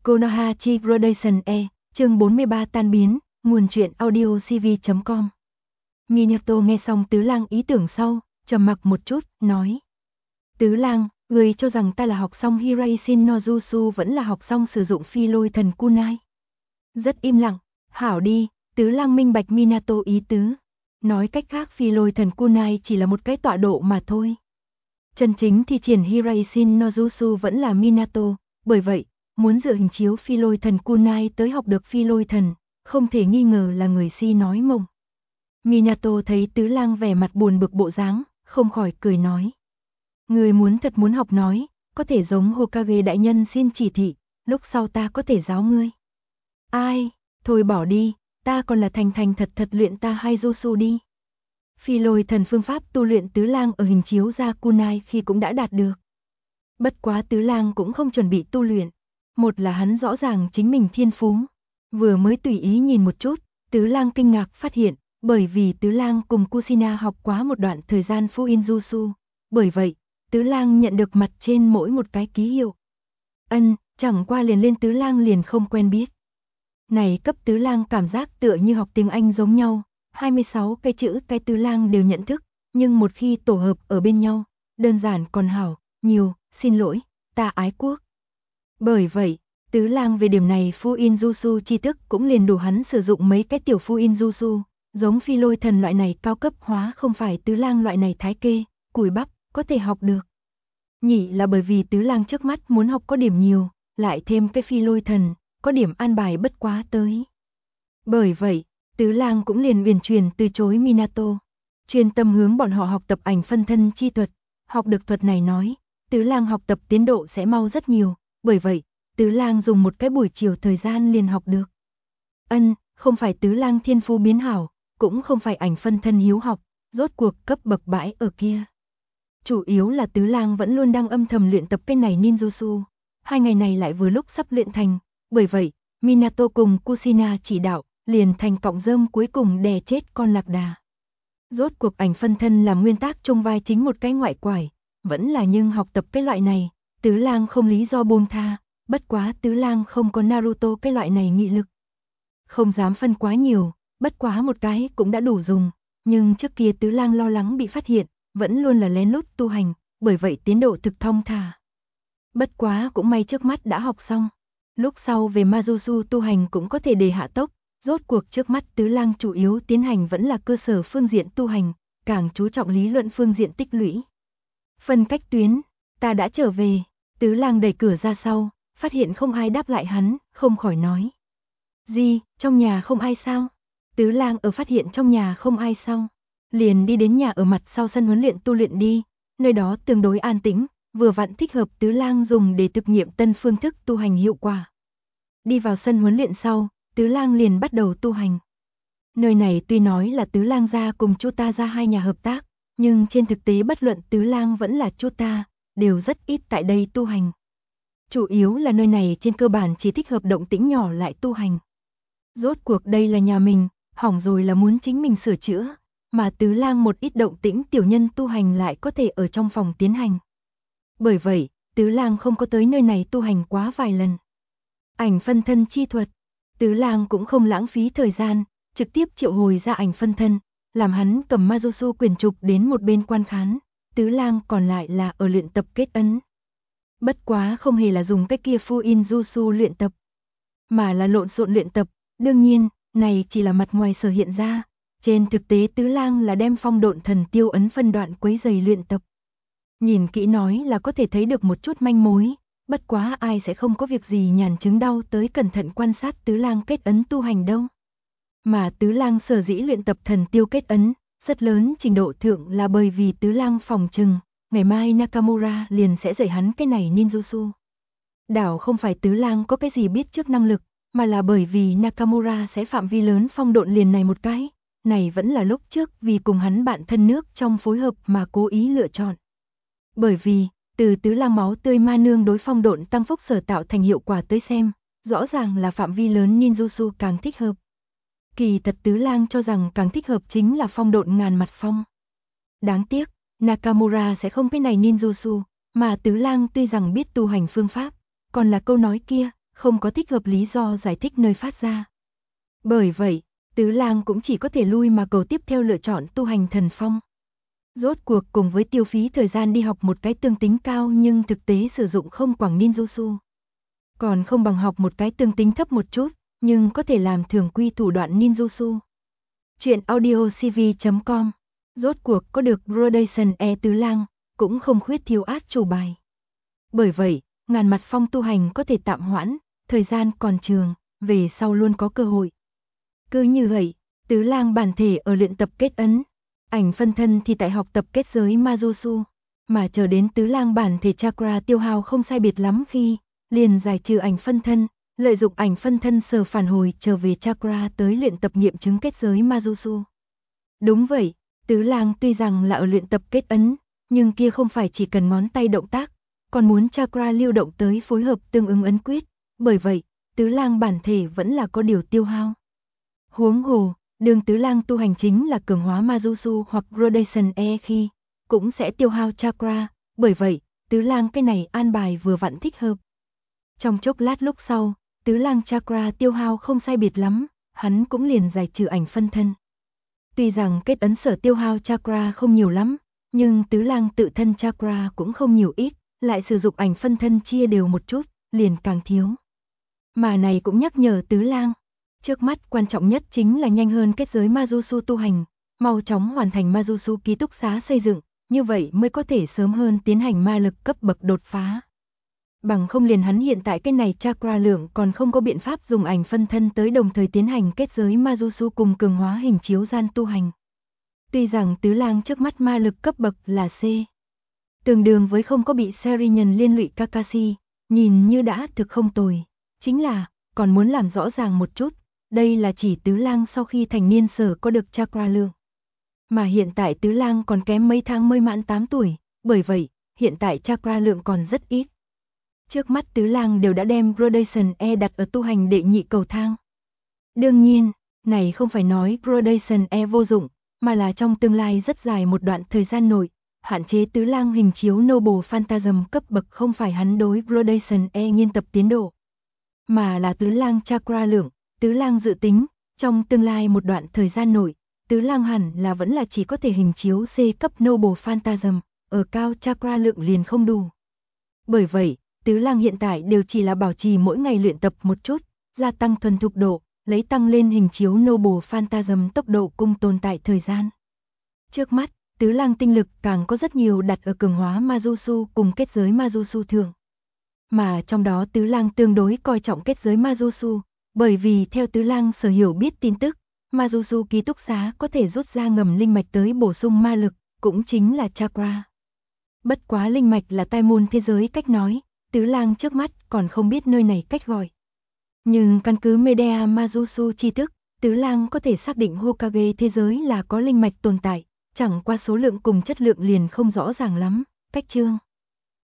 Konoha Gradation E, chương 43 tan biến, nguồn truyện audio cv.com. Minato nghe xong Tứ Lang ý tưởng sau, trầm mặc một chút, nói. Tứ Lang, người cho rằng ta là học xong Hiraishin no Jutsu vẫn là học xong sử dụng phi lôi thần kunai. Rất im lặng, hảo đi, Tứ Lang minh bạch Minato ý tứ. Nói cách khác phi lôi thần kunai chỉ là một cái tọa độ mà thôi. Chân chính thi triển Hiraishin no Jutsu vẫn là Minato, bởi vậy, muốn dựa hình chiếu phi lôi thần kunai tới học được phi lôi thần, không thể nghi ngờ là người si nói mộng. Minato thấy Tứ Lang vẻ mặt buồn bực bộ dáng, không khỏi cười nói. Người thật muốn học nói, có thể giống Hokage đại nhân xin chỉ thị, lúc sau ta có thể giáo ngươi. Ai, thôi bỏ đi, ta còn là thành thật luyện ta hai jutsu đi. Phi lôi thần phương pháp tu luyện Tứ Lang ở hình chiếu ra kunai khi cũng đã đạt được. Bất quá Tứ Lang cũng không chuẩn bị tu luyện. Một là hắn rõ ràng chính mình thiên phú. Vừa mới tùy ý nhìn một chút, Tứ Lang kinh ngạc phát hiện, bởi vì Tứ Lang cùng Kushina học quá một đoạn thời gian Fuinjutsu. Bởi vậy, Tứ Lang nhận được mặt trên mỗi một cái ký hiệu. Chẳng qua liền lên Tứ Lang liền không quen biết. Này cấp Tứ Lang cảm giác tựa như học tiếng Anh giống nhau, 26 cái chữ cái Tứ Lang đều nhận thức, nhưng một khi tổ hợp ở bên nhau, đơn giản còn hảo, nhiều, xin lỗi, ta ái quốc. Bởi vậy, Tứ Lang về điểm này Fuinjutsu tri thức cũng liền đủ hắn sử dụng mấy cái tiểu Fuinjutsu, giống phi lôi thần loại này cao cấp hóa không phải Tứ Lang loại này thái kê, cùi bắp, có thể học được. Nhị là bởi vì Tứ Lang trước mắt muốn học có điểm nhiều, lại thêm cái phi lôi thần, có điểm an bài bất quá tới. Bởi vậy, Tứ Lang cũng liền uyển chuyển từ chối Minato, chuyên tâm hướng bọn họ học tập ảnh phân thân chi thuật, học được thuật này nói, Tứ Lang học tập tiến độ sẽ mau rất nhiều, bởi vậy, Tứ Lang dùng một cái buổi chiều thời gian liền học được. Không phải Tứ Lang thiên phú biến hảo, cũng không phải ảnh phân thân hiếu học, rốt cuộc cấp bậc bãi ở kia. Chủ yếu là Tứ Lang vẫn luôn đang âm thầm luyện tập cái này ninjutsu, 2 ngày này lại vừa lúc sắp luyện thành, bởi vậy, Minato cùng Kushina chỉ đạo, liền thành cọng rơm cuối cùng đè chết con lạc đà. Rốt cuộc ảnh phân thân làm nguyên tác trong vai chính một cái ngoại quải, vẫn là nhưng học tập cái loại này, Tứ Lang không lý do buông tha, bất quá Tứ Lang không có Naruto cái loại này nghị lực. Không dám phân quá nhiều, bất quá một cái cũng đã đủ dùng, nhưng trước kia Tứ Lang lo lắng bị phát hiện, vẫn luôn là lén lút tu hành, bởi vậy tiến độ thực thông thả. Bất quá cũng may trước mắt đã học xong, lúc sau về Majutsu tu hành cũng có thể để hạ tốc, rốt cuộc trước mắt Tứ Lang chủ yếu tiến hành vẫn là cơ sở phương diện tu hành, càng chú trọng lý luận phương diện tích lũy. Phân cách tuyến, ta đã trở về, Tứ Lang đẩy cửa ra sau, phát hiện không ai đáp lại hắn, không khỏi nói. Gì, trong nhà không ai sao? Tứ Lang ở phát hiện trong nhà không ai sao? Liền đi đến nhà ở mặt sau sân huấn luyện tu luyện đi, nơi đó tương đối an tĩnh, vừa vặn thích hợp Tứ Lang dùng để thực nghiệm tân phương thức tu hành hiệu quả. Đi vào sân huấn luyện sau, Tứ Lang liền bắt đầu tu hành. Nơi này tuy nói là Tứ Lang gia cùng Chota gia hai nhà hợp tác, nhưng trên thực tế bất luận Tứ Lang vẫn là Chota, đều rất ít tại đây tu hành. Chủ yếu là nơi này trên cơ bản chỉ thích hợp động tĩnh nhỏ lại tu hành. Rốt cuộc đây là nhà mình, hỏng rồi là muốn chính mình sửa chữa, mà Tứ Lang một ít động tĩnh tiểu nhân tu hành lại có thể ở trong phòng tiến hành. Bởi vậy, Tứ Lang không có tới nơi này tu hành quá vài lần. Ảnh phân thân chi thuật, Tứ Lang cũng không lãng phí thời gian, trực tiếp triệu hồi ra ảnh phân thân, làm hắn cầm Majutsu quyển trục đến một bên quan khán, Tứ Lang còn lại là ở luyện tập kết ấn. Bất quá không hề là dùng cái kia Fuinjutsu luyện tập, mà là lộn xộn luyện tập, đương nhiên, này chỉ là mặt ngoài sở hiện ra, trên thực tế Tứ Lang là đem phong độn thần tiêu ấn phân đoạn quấy rầy luyện tập. Nhìn kỹ nói là có thể thấy được một chút manh mối, bất quá ai sẽ không có việc gì nhàn chứng đau tới cẩn thận quan sát Tứ Lang kết ấn tu hành đâu. Mà Tứ Lang sở dĩ luyện tập thần tiêu kết ấn, rất lớn trình độ thượng là bởi vì Tứ Lang phòng trừng, ngày mai Nakamura liền sẽ dạy hắn cái này ninjutsu. Đảo không phải Tứ Lang có cái gì biết trước năng lực, mà là bởi vì Nakamura sẽ phạm vi lớn phong độn liền này một cái, này vẫn là lúc trước vì cùng hắn bạn thân nước trong phối hợp mà cố ý lựa chọn. Bởi vì, từ Tứ Lang máu tươi ma nương đối phong độn tăng phúc sở tạo thành hiệu quả tới xem, rõ ràng là phạm vi lớn ninjutsu càng thích hợp. Kỳ thật Tứ Lang cho rằng càng thích hợp chính là phong độn ngàn mặt phong. Đáng tiếc, Nakamura sẽ không cái này ninjutsu, mà Tứ Lang tuy rằng biết tu hành phương pháp, còn là câu nói kia, không có thích hợp lý do giải thích nơi phát ra. Bởi vậy, Tứ Lang cũng chỉ có thể lui mà cầu tiếp theo lựa chọn tu hành thần phong. Rốt cuộc cùng với tiêu phí thời gian đi học một cái tương tính cao nhưng thực tế sử dụng không quảng ninjutsu. Còn không bằng học một cái tương tính thấp một chút, nhưng có thể làm thường quy thủ đoạn ninjutsu. Chuyện audiocv.com. Rốt cuộc có được Gradation E Tứ Lang, cũng không khuyết thiếu át chủ bài. Bởi vậy, ngàn mặt phong tu hành có thể tạm hoãn, thời gian còn trường, về sau luôn có cơ hội. Cứ như vậy, Tứ Lang bản thể ở luyện tập kết ấn, ảnh phân thân thì tại học tập kết giới Majutsu, mà chờ đến Tứ Lang bản thể chakra tiêu hao không sai biệt lắm khi liền giải trừ ảnh phân thân, lợi dụng ảnh phân thân sở phản hồi trở về chakra tới luyện tập nghiệm chứng kết giới Majutsu. Đúng vậy, Tứ Lang tuy rằng là ở luyện tập kết ấn, nhưng kia không phải chỉ cần ngón tay động tác, còn muốn chakra lưu động tới phối hợp tương ứng ấn quyết, bởi vậy, Tứ Lang bản thể vẫn là có điều tiêu hao. Huống hồ, đường Tứ Lang tu hành chính là cường hóa Majutsu hoặc Gradation E khi cũng sẽ tiêu hao chakra, bởi vậy, Tứ Lang cái này an bài vừa vặn thích hợp. Trong chốc lát lúc sau, Tứ Lang chakra tiêu hao không sai biệt lắm, hắn cũng liền giải trừ ảnh phân thân. Tuy rằng kết ấn sở tiêu hao chakra không nhiều lắm, nhưng Tứ Lang tự thân chakra cũng không nhiều ít, lại sử dụng ảnh phân thân chia đều một chút, liền càng thiếu. Mà này cũng nhắc nhở Tứ Lang, trước mắt quan trọng nhất chính là nhanh hơn kết giới Majutsu tu hành, mau chóng hoàn thành Majutsu ký túc xá xây dựng, như vậy mới có thể sớm hơn tiến hành ma lực cấp bậc đột phá. Bằng không liền hắn hiện tại cái này chakra lượng còn không có biện pháp dùng ảnh phân thân tới đồng thời tiến hành kết giới Majutsu cùng cường hóa hình chiếu gian tu hành. Tuy rằng Tứ Lang trước mắt ma lực cấp bậc là C, tương đương với không có bị Serinhân liên lụy Kakashi, nhìn như đã thực không tồi, chính là còn muốn làm rõ ràng một chút, đây là chỉ Tứ Lang sau khi thành niên sở có được chakra lượng. Mà hiện tại Tứ Lang còn kém mấy tháng mới mãn 8 tuổi, bởi vậy, hiện tại chakra lượng còn rất ít. Trước mắt Tứ Lang đều đã đem Gradation E đặt ở tu hành đệ nhị cầu thang. Đương nhiên, này không phải nói Gradation E vô dụng, mà là trong tương lai rất dài một đoạn thời gian nội, hạn chế Tứ Lang hình chiếu Noble Phantasm cấp bậc không phải hắn đối Gradation E nghiên tập tiến độ, mà là Tứ Lang chakra lượng. Tứ Lang dự tính, trong tương lai một đoạn thời gian nội, Tứ Lang hẳn là vẫn là chỉ có thể hình chiếu C cấp Noble Phantasm, ở cao chakra lượng liền không đủ. Bởi vậy, Tứ Lang hiện tại đều chỉ là bảo trì mỗi ngày luyện tập một chút, gia tăng thuần thục độ, lấy tăng lên hình chiếu Noble Phantasm tốc độ cùng tồn tại thời gian. Trước mắt, Tứ Lang tinh lực càng có rất nhiều đặt ở cường hóa Majutsu cùng kết giới Majutsu thường. Mà trong đó Tứ Lang tương đối coi trọng kết giới Majutsu, bởi vì theo Tứ Lang sở hiểu biết tin tức, Majutsu ký túc xá có thể rút ra ngầm linh mạch tới bổ sung ma lực, cũng chính là chakra. Bất quá linh mạch là tai môn thế giới cách nói, Tứ Lang trước mắt còn không biết nơi này cách gọi. Nhưng căn cứ Medea Majutsu tri thức, Tứ Lang có thể xác định Hokage thế giới là có linh mạch tồn tại, chẳng qua số lượng cùng chất lượng liền không rõ ràng lắm. Cách chương